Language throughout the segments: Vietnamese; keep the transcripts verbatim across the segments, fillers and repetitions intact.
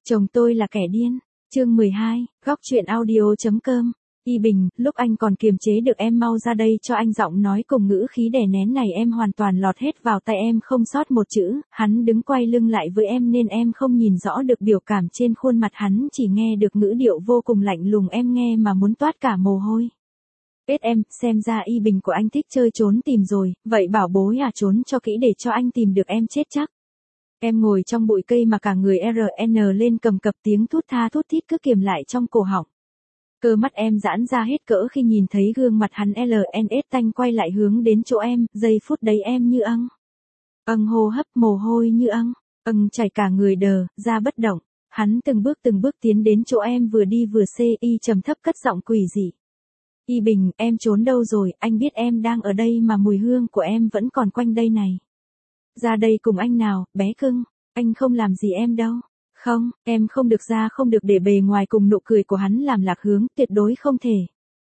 Chồng tôi là kẻ điên. Chương mười hai, góc truyện audio.com. Y Bình, lúc anh còn kiềm chế được em mau ra đây cho anh, giọng nói cùng ngữ khí đè nén này em hoàn toàn lọt hết vào tai em không sót một chữ. Hắn đứng quay lưng lại với em nên em không nhìn rõ được biểu cảm trên khuôn mặt hắn, chỉ nghe được ngữ điệu vô cùng lạnh lùng, em nghe mà muốn toát cả mồ hôi. Biết em, xem ra Y Bình của anh thích chơi trốn tìm rồi, vậy bảo bối à, trốn cho kỹ để cho anh tìm được em chết chắc. Em ngồi trong bụi cây mà cả người rờ en lên cầm cập, tiếng thút tha thút thít cứ kiềm lại trong cổ họng. Cơ mắt em giãn ra hết cỡ khi nhìn thấy gương mặt hắn lờ en ét tanh quay lại hướng đến chỗ em, giây phút đấy em như ăng. Ăng hô hấp mồ hôi như ăng, ăng chảy cả người đờ, ra bất động. Hắn từng bước từng bước tiến đến chỗ em, vừa đi vừa xê y trầm thấp cất giọng quỷ dị. Y Bình, em trốn đâu rồi, anh biết em đang ở đây mà mùi hương của em vẫn còn quanh đây này. Ra đây cùng anh nào, bé cưng, anh không làm gì em đâu. Không, em không được ra, không được để bề ngoài cùng nụ cười của hắn làm lạc hướng, tuyệt đối không thể.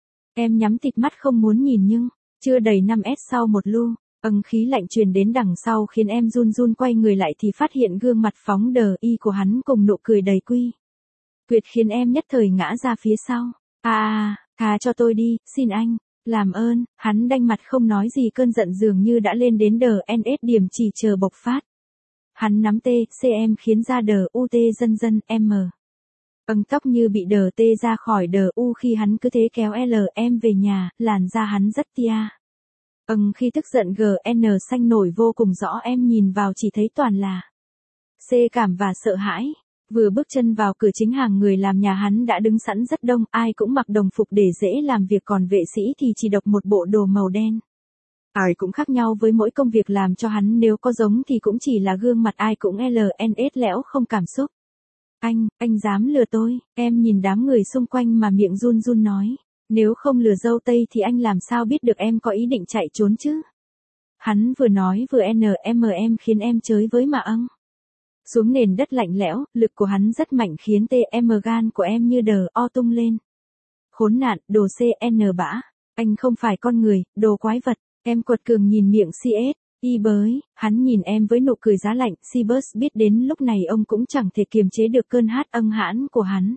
Em nhắm tịt mắt không muốn nhìn nhưng, chưa đầy năm s sau một lu, âng khí lạnh truyền đến đằng sau khiến em run run quay người lại thì phát hiện gương mặt phóng đờ y của hắn cùng nụ cười đầy quy quyệt khiến em nhất thời ngã ra phía sau. À à, tha cho tôi đi, xin anh, làm ơn. Hắn đanh mặt không nói gì, cơn giận dường như đã lên đến đờ en ét điểm chỉ chờ bộc phát. Hắn nắm tê, xê em khiến ra đờ u tê dân dân, em mờ. Âng tóc như bị đờ tê ra khỏi đờ u khi hắn cứ thế kéo lờ em về nhà, làn da hắn rất tia. Âng khi tức giận giê en xanh nổi vô cùng rõ, em nhìn vào chỉ thấy toàn là C cảm và sợ hãi. Vừa bước chân vào cửa chính, hàng người làm nhà hắn đã đứng sẵn rất đông, ai cũng mặc đồng phục để dễ làm việc, còn vệ sĩ thì chỉ độc một bộ đồ màu đen. Ai cũng khác nhau với mỗi công việc làm cho hắn, nếu có giống thì cũng chỉ là gương mặt ai cũng lờ en ét lẽo không cảm xúc. Anh, anh dám lừa tôi, em nhìn đám người xung quanh mà miệng run run nói. Nếu không lừa dâu tây thì anh làm sao biết được em có ý định chạy trốn chứ? Hắn vừa nói vừa en em em khiến em chới với mà ăng. Xuống nền đất lạnh lẽo, lực của hắn rất mạnh khiến tê em gan của em như đờ o tung lên. Khốn nạn, đồ xê en bã, anh không phải con người, đồ quái vật. Em quật cường nhìn miệng xê ét, y bới, hắn nhìn em với nụ cười giá lạnh. Sibus biết đến lúc này ông cũng chẳng thể kiềm chế được cơn hát âng hãn của hắn.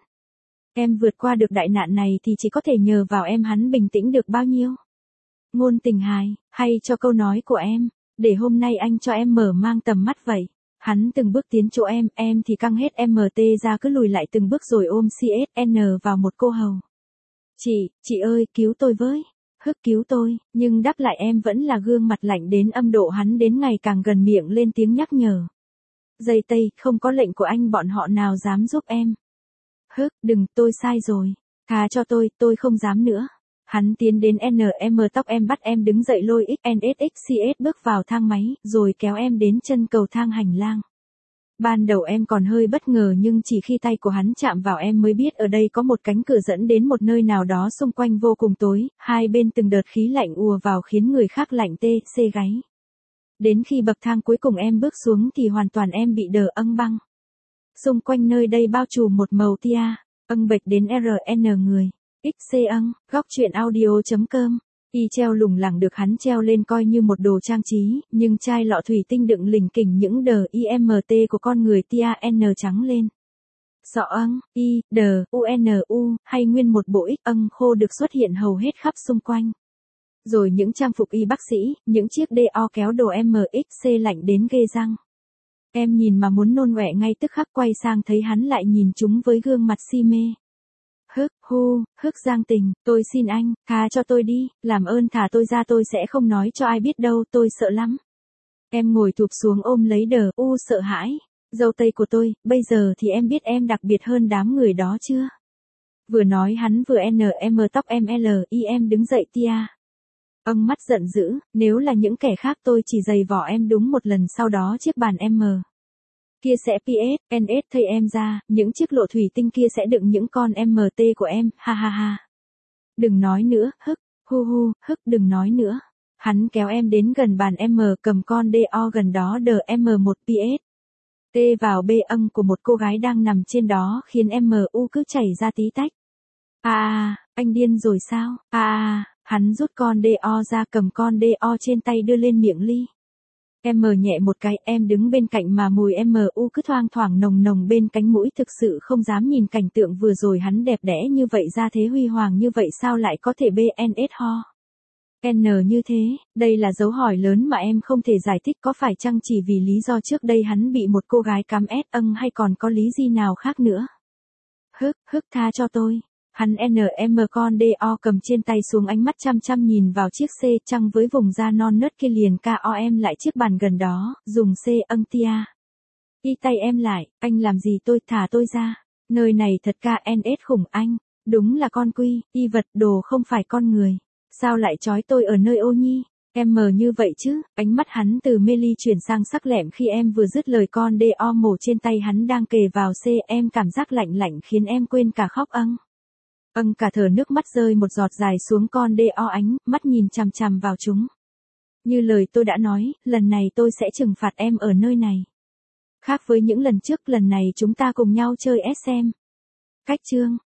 Em vượt qua được đại nạn này thì chỉ có thể nhờ vào em. Hắn bình tĩnh được bao nhiêu? Ngôn tình hài, hay cho câu nói của em, để hôm nay anh cho em mở mang tầm mắt vậy. Hắn từng bước tiến chỗ em, em thì căng hết em tê ra, cứ lùi lại từng bước rồi ôm xê ét en vào một cô hầu. Chị, chị ơi, cứu tôi với. Hức cứu tôi, nhưng đáp lại em vẫn là gương mặt lạnh đến âm độ. Hắn đến ngày càng gần, miệng lên tiếng nhắc nhở. Dây tây, không có lệnh của anh bọn họ nào dám giúp em. Hức, đừng, tôi sai rồi. Tha cho tôi, tôi không dám nữa. Hắn tiến đến en em tóc em, bắt em đứng dậy, lôi ích en ét ích xê ét bước vào thang máy, rồi kéo em đến chân cầu thang hành lang. Ban đầu em còn hơi bất ngờ, nhưng chỉ khi tay của hắn chạm vào em mới biết ở đây có một cánh cửa dẫn đến một nơi nào đó xung quanh vô cùng tối, hai bên từng đợt khí lạnh ùa vào khiến người khác lạnh tê, xê gáy. Đến khi bậc thang cuối cùng em bước xuống thì hoàn toàn em bị đờ âng băng. Xung quanh nơi đây bao trùm một màu tia, âng bệch đến rờ en người. ích xê âng, góc truyện audio.com. Y treo lủng lẳng được hắn treo lên coi như một đồ trang trí, nhưng chai lọ thủy tinh đựng lỉnh kỉnh những đờ i em tê của con người tia N trắng lên. Sọ âng, Y, đờ, u en u, hay nguyên một bộ ích âng khô được xuất hiện hầu hết khắp xung quanh. Rồi những trang phục y bác sĩ, những chiếc đê o kéo đồ em ích xê lạnh đến ghê răng. Em nhìn mà muốn nôn ọe ngay tức khắc, quay sang thấy hắn lại nhìn chúng với gương mặt si mê. Hức, hu, hức giang tình, tôi xin anh, tha cho tôi đi, làm ơn thả tôi ra, tôi sẽ không nói cho ai biết đâu, tôi sợ lắm. Em ngồi thụp xuống ôm lấy đờ u sợ hãi. Dâu tây của tôi, bây giờ thì em biết em đặc biệt hơn đám người đó chưa? Vừa nói hắn vừa en em tóc em lờ i em đứng dậy tia. Ông mắt giận dữ, nếu là những kẻ khác tôi chỉ giày vỏ em đúng một lần, sau đó chiếc bàn em kia sẽ pê ét, en ét thay em ra, những chiếc lọ thủy tinh kia sẽ đựng những con em tê của em, ha ha ha. Đừng nói nữa, hức, hu hu, hức đừng nói nữa. Hắn kéo em đến gần bàn em, cầm con đê o gần đó đờ em một pê ét. T vào bê âng của một cô gái đang nằm trên đó khiến em u cứ chảy ra tí tách. À à, anh điên rồi sao? À à, hắn rút con đê o ra, cầm con đê o trên tay đưa lên miệng ly. Em mờ nhẹ một cái, em đứng bên cạnh mà mùi em u cứ thoang thoảng nồng nồng bên cánh mũi, thực sự không dám nhìn cảnh tượng vừa rồi, hắn đẹp đẽ như vậy, ra thế huy hoàng như vậy, sao lại có thể bê en ét ho. N như thế, đây là dấu hỏi lớn mà em không thể giải thích, có phải chăng chỉ vì lý do trước đây hắn bị một cô gái cắm ét âng hay còn có lý gì nào khác nữa? Hức, hức tha cho tôi. Hắn en em con đo cầm trên tay xuống, ánh mắt chăm chăm nhìn vào chiếc C trăng với vùng da non nớt kia, liền com lại chiếc bàn gần đó, dùng C âng tia. Y tay em lại, anh làm gì tôi, thả tôi ra. Nơi này thật ca en ét khủng anh, đúng là con quy, y vật, đồ không phải con người. Sao lại trói tôi ở nơi ô nhi? Em mờ như vậy chứ? Ánh mắt hắn từ mê ly chuyển sang sắc lẹm khi em vừa dứt lời, con đo mổ trên tay hắn đang kề vào C, em cảm giác lạnh lạnh khiến em quên cả khóc âng. Âng cả thở nước mắt rơi một giọt dài xuống, con đo ánh mắt nhìn chằm chằm vào chúng. Như lời tôi đã nói, lần này tôi sẽ trừng phạt em ở nơi này. Khác với những lần trước, lần này chúng ta cùng nhau chơi ét em. Cách chương